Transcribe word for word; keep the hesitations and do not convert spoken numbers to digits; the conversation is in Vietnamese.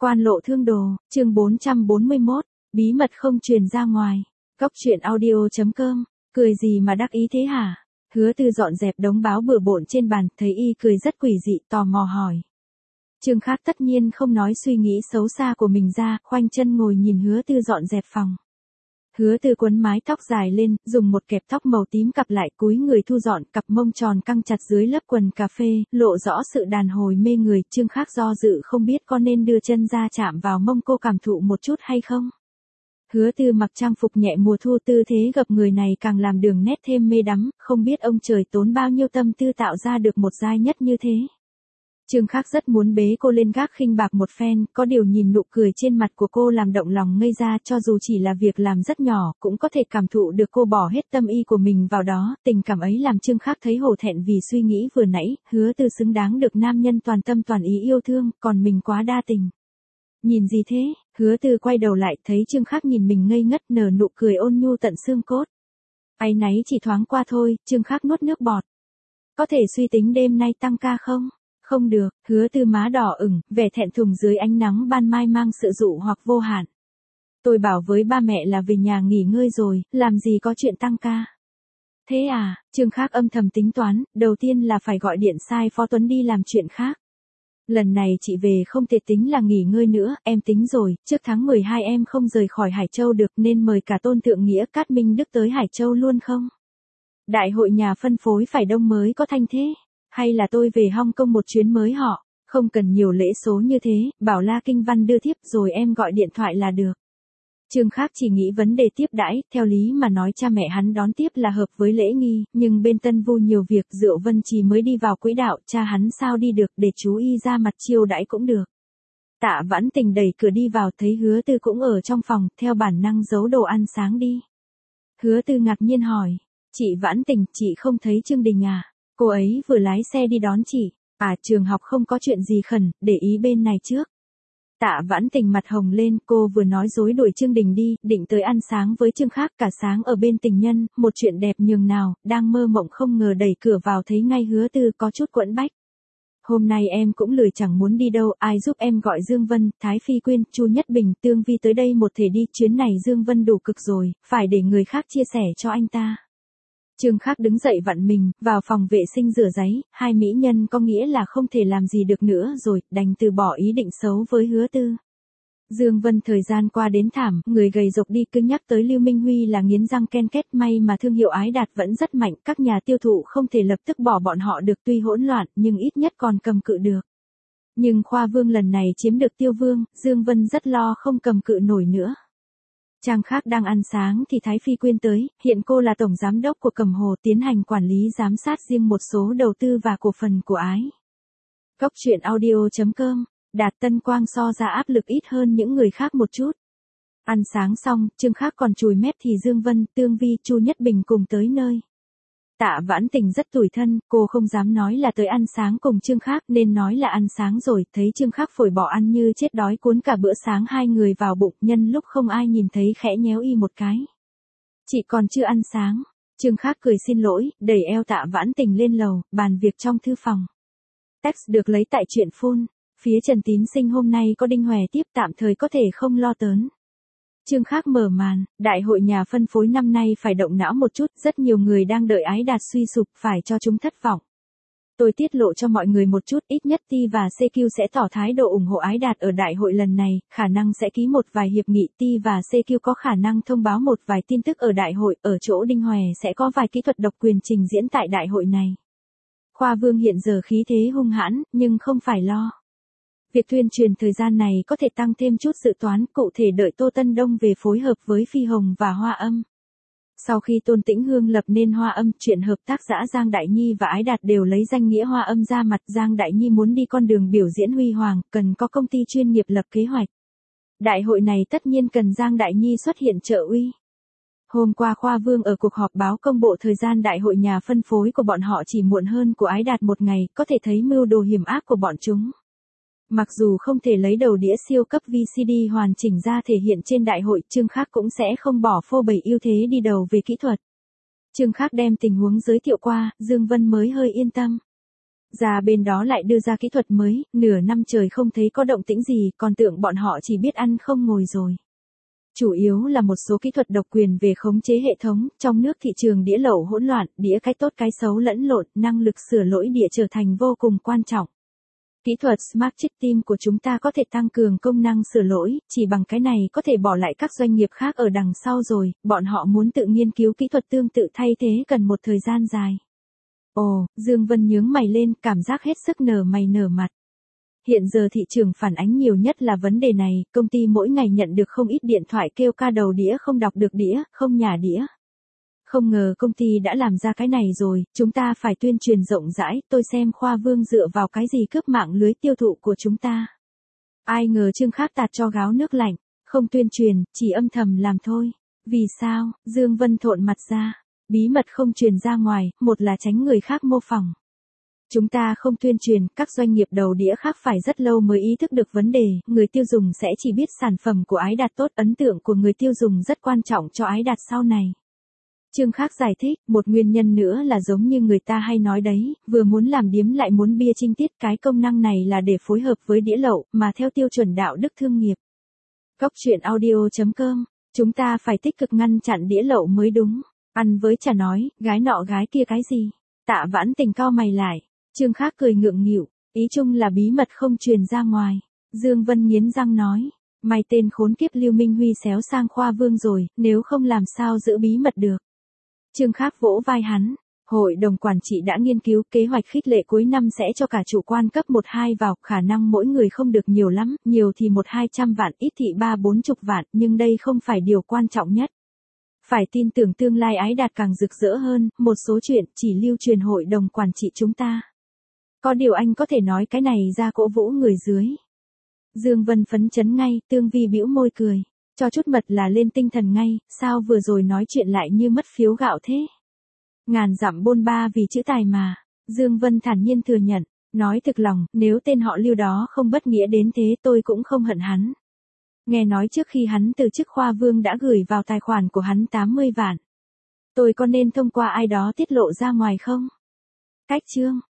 Quan lộ thương đồ, chương bốn trăm bốn mươi mốt, bí mật không truyền ra ngoài. Cóc truyện audio chấm com, cười gì mà đắc ý thế hả? Hứa Tư dọn dẹp đống báo bừa bộn trên bàn, thấy y cười rất quỷ dị, tò mò hỏi. Trương Khác tất nhiên không nói suy nghĩ xấu xa của mình ra, khoanh chân ngồi nhìn Hứa Tư dọn dẹp phòng. Hứa Tư quấn mái tóc dài lên, dùng một kẹp tóc màu tím cặp lại, cúi người thu dọn, cặp mông tròn căng chặt dưới lớp quần cà phê, lộ rõ sự đàn hồi mê người. Trương Khác do dự không biết có nên đưa chân ra chạm vào mông cô cảm thụ một chút hay không. Hứa Tư mặc trang phục nhẹ mùa thu, tư thế gập người này càng làm đường nét thêm mê đắm, không biết ông trời tốn bao nhiêu tâm tư tạo ra được một giai nhất như thế. Trương Khác rất muốn bế cô lên gác khinh bạc một phen, có điều nhìn nụ cười trên mặt của cô làm động lòng ngây ra, cho dù chỉ là việc làm rất nhỏ, cũng có thể cảm thụ được cô bỏ hết tâm ý của mình vào đó. Tình cảm ấy làm Trương Khác thấy hổ thẹn vì suy nghĩ vừa nãy, Hứa Tư xứng đáng được nam nhân toàn tâm toàn ý yêu thương, còn mình quá đa tình. Nhìn gì thế? Hứa Tư quay đầu lại, thấy Trương Khác nhìn mình ngây ngất, nở nụ cười ôn nhu tận xương cốt. Áy náy chỉ thoáng qua thôi. Trương Khác nuốt nước bọt. Có thể suy tính đêm nay tăng ca không? Không được. Hứa Tư má đỏ ửng, vẻ thẹn thùng dưới ánh nắng ban mai mang sự dụ hoặc vô hạn. Tôi bảo với ba mẹ là về nhà nghỉ ngơi rồi, làm gì có chuyện tăng ca. Thế à? Trương Khác âm thầm tính toán, đầu tiên là phải gọi điện sai Phó Tuấn đi làm chuyện khác. Lần này chị về không thể tính là nghỉ ngơi nữa, em tính rồi, trước tháng mười hai em không rời khỏi Hải Châu được nên mời cả Tôn Thượng Nghĩa, Cát Minh Đức tới Hải Châu luôn không? Đại hội nhà phân phối phải đông mới có thanh thế. Hay là tôi về Hong Kong một chuyến mới họ, không cần nhiều lễ số như thế, bảo La Kinh Văn đưa thiếp rồi em gọi điện thoại là được. Trương Khác chỉ nghĩ vấn đề tiếp đãi, theo lý mà nói cha mẹ hắn đón tiếp là hợp với lễ nghi, nhưng bên Tân Vu nhiều việc, Diệu Vân Trì mới đi vào quỹ đạo, cha hắn sao đi được, để chú y ra mặt chiêu đãi cũng được. Tạ Vãn Tình đẩy cửa đi vào, thấy Hứa Tư cũng ở trong phòng, theo bản năng giấu đồ ăn sáng đi. Hứa Tư ngạc nhiên hỏi, chị Vãn Tình, chị không thấy Trương Đình à? Cô ấy vừa lái xe đi đón chị. À, trường học không có chuyện gì khẩn, để ý bên này trước. Tạ Vãn Tình mặt hồng lên, cô vừa nói dối đuổi Trương Đình đi, định tới ăn sáng với Trương Khác, cả sáng ở bên tình nhân, một chuyện đẹp nhường nào, đang mơ mộng không ngờ đẩy cửa vào thấy ngay Hứa Tư có chút quẫn bách. Hôm nay em cũng lười chẳng muốn đi đâu, ai giúp em gọi Dương Vân, Thái Phi Quyên, Chu Nhất Bình, Tương Vi tới đây một thể đi, chuyến này Dương Vân đủ cực rồi, phải để người khác chia sẻ cho anh ta. Trương Khác đứng dậy vặn mình, vào phòng vệ sinh rửa giấy, hai mỹ nhân có nghĩa là không thể làm gì được nữa rồi, đành từ bỏ ý định xấu với Hứa Tư. Dương Vân thời gian qua đến thảm, người gầy rộc đi, cứ nhắc tới Lưu Minh Huy là nghiến răng ken kết, may mà thương hiệu Ái Đạt vẫn rất mạnh, các nhà tiêu thụ không thể lập tức bỏ bọn họ được, tuy hỗn loạn, nhưng ít nhất còn cầm cự được. Nhưng Khoa Vương lần này chiếm được Tiêu Vương, Dương Vân rất lo không cầm cự nổi nữa. Trang Khác đang ăn sáng thì Thái Phi Quyên tới, hiện cô là tổng giám đốc của Cẩm Hồ, tiến hành quản lý giám sát riêng một số đầu tư và cổ phần của Ái. Cóc truyện audio chấm com, Đạt Tân Quang so ra áp lực ít hơn những người khác một chút. Ăn sáng xong, Trương Khác còn chùi mép thì Dương Vân, Tương Vi, Chu Nhất Bình cùng tới nơi. Tạ Vãn Tình rất tủi thân, cô không dám nói là tới ăn sáng cùng Trương Khác, nên nói là ăn sáng rồi, thấy Trương Khác phổi bỏ ăn như chết đói cuốn cả bữa sáng hai người vào bụng, nhân lúc không ai nhìn thấy khẽ nhéo y một cái. Chị còn chưa ăn sáng. Trương Khác cười xin lỗi, đẩy eo Tạ Vãn Tình lên lầu, bàn việc trong thư phòng. Text được lấy tại truyện phone. Phía Trần Tín Sinh hôm nay có Đinh Hòe tiếp, tạm thời có thể không lo tớn. Trương Khác mở màn, đại hội nhà phân phối năm nay phải động não một chút, rất nhiều người đang đợi Ái Đạt suy sụp, phải cho chúng thất vọng. Tôi tiết lộ cho mọi người một chút, ít nhất Ti và xê quy sẽ tỏ thái độ ủng hộ Ái Đạt ở đại hội lần này, khả năng sẽ ký một vài hiệp nghị, Ti và xê quy có khả năng thông báo một vài tin tức ở đại hội, ở chỗ Đinh Hòe sẽ có vài kỹ thuật độc quyền trình diễn tại đại hội này. Khoa Vương hiện giờ khí thế hung hãn, nhưng không phải lo. Việc tuyên truyền thời gian này có thể tăng thêm chút dự toán, cụ thể đợi Tô Tân Đông về phối hợp với Phi Hồng và Hoa Âm. Sau khi Tôn Tĩnh Hương lập nên Hoa Âm, chuyện hợp tác giã Giang Đại Nhi và Ái Đạt đều lấy danh nghĩa Hoa Âm ra mặt. Giang Đại Nhi muốn đi con đường biểu diễn huy hoàng, cần có công ty chuyên nghiệp lập kế hoạch. Đại hội này tất nhiên cần Giang Đại Nhi xuất hiện trợ uy. Hôm qua Khoa Vương ở cuộc họp báo công bộ thời gian đại hội nhà phân phối của bọn họ chỉ muộn hơn của Ái Đạt một ngày, có thể thấy mưu đồ hiểm ác của bọn chúng. Mặc dù không thể lấy đầu đĩa siêu cấp vê xê đê hoàn chỉnh ra thể hiện trên đại hội, Trương Khác cũng sẽ không bỏ phô bày ưu thế đi đầu về kỹ thuật. Trương Khác đem tình huống giới thiệu qua, Dương Vân mới hơi yên tâm. Ra bên đó lại đưa ra kỹ thuật mới, nửa năm trời không thấy có động tĩnh gì, còn tưởng bọn họ chỉ biết ăn không ngồi rồi. Chủ yếu là một số kỹ thuật độc quyền về khống chế hệ thống, trong nước thị trường đĩa lậu hỗn loạn, đĩa cái tốt cái xấu lẫn lộn, năng lực sửa lỗi đĩa trở thành vô cùng quan trọng. Kỹ thuật Smart Chip Team của chúng ta có thể tăng cường công năng sửa lỗi, chỉ bằng cái này có thể bỏ lại các doanh nghiệp khác ở đằng sau rồi, bọn họ muốn tự nghiên cứu kỹ thuật tương tự thay thế cần một thời gian dài. Ồ, Dương Vân nhướng mày lên, cảm giác hết sức nở mày nở mặt. Hiện giờ thị trường phản ánh nhiều nhất là vấn đề này, công ty mỗi ngày nhận được không ít điện thoại kêu ca đầu đĩa không đọc được đĩa, không nhả đĩa. Không ngờ công ty đã làm ra cái này rồi, chúng ta phải tuyên truyền rộng rãi, tôi xem Khoa Vương dựa vào cái gì cướp mạng lưới tiêu thụ của chúng ta. Ai ngờ Trương Khắc tạt cho gáo nước lạnh, không tuyên truyền, chỉ âm thầm làm thôi. Vì sao? Dương Vân thộn mặt ra. Bí mật không truyền ra ngoài, một là tránh người khác mô phỏng. Chúng ta không tuyên truyền, các doanh nghiệp đầu đĩa khác phải rất lâu mới ý thức được vấn đề, người tiêu dùng sẽ chỉ biết sản phẩm của Ái Đạt tốt, ấn tượng của người tiêu dùng rất quan trọng cho Ái Đạt sau này. Trương Khắc giải thích, một nguyên nhân nữa là giống như người ta hay nói đấy, vừa muốn làm điếm lại muốn bia trinh tiết, cái công năng này là để phối hợp với đĩa lậu, mà theo tiêu chuẩn đạo đức thương nghiệp. Cóc truyện audio chấm com, chúng ta phải tích cực ngăn chặn đĩa lậu mới đúng. Ăn với chả nói, gái nọ gái kia cái gì. Tạ Vãn Tình cau mày lại. Trương Khắc cười ngượng nghịu, ý chung là bí mật không truyền ra ngoài. Dương Vân nghiến răng nói, mày tên khốn kiếp Lưu Minh Huy xéo sang Khoa Vương rồi, nếu không làm sao giữ bí mật được. Trương Khắc vỗ vai hắn, hội đồng quản trị đã nghiên cứu kế hoạch khích lệ cuối năm sẽ cho cả chủ quan cấp một hai vào, khả năng mỗi người không được nhiều lắm, nhiều thì một hai trăm vạn, ít thì ba bốn chục vạn, nhưng đây không phải điều quan trọng nhất. Phải tin tưởng tương lai Ái Đạt càng rực rỡ hơn, một số chuyện chỉ lưu truyền hội đồng quản trị chúng ta. Có điều anh có thể nói cái này ra cổ vũ người dưới. Dương Vân phấn chấn ngay, Tương Vi bĩu môi cười. Cho chút mật là lên tinh thần ngay, sao vừa rồi nói chuyện lại như mất phiếu gạo thế? Ngàn dặm bôn ba vì chữ tài mà. Dương Vân thản nhiên thừa nhận, nói thực lòng, nếu tên họ Lưu đó không bất nghĩa đến thế tôi cũng không hận hắn. Nghe nói trước khi hắn từ chức Khoa Vương đã gửi vào tài khoản của hắn tám mươi vạn. Tôi có nên thông qua ai đó tiết lộ ra ngoài không? Cách chương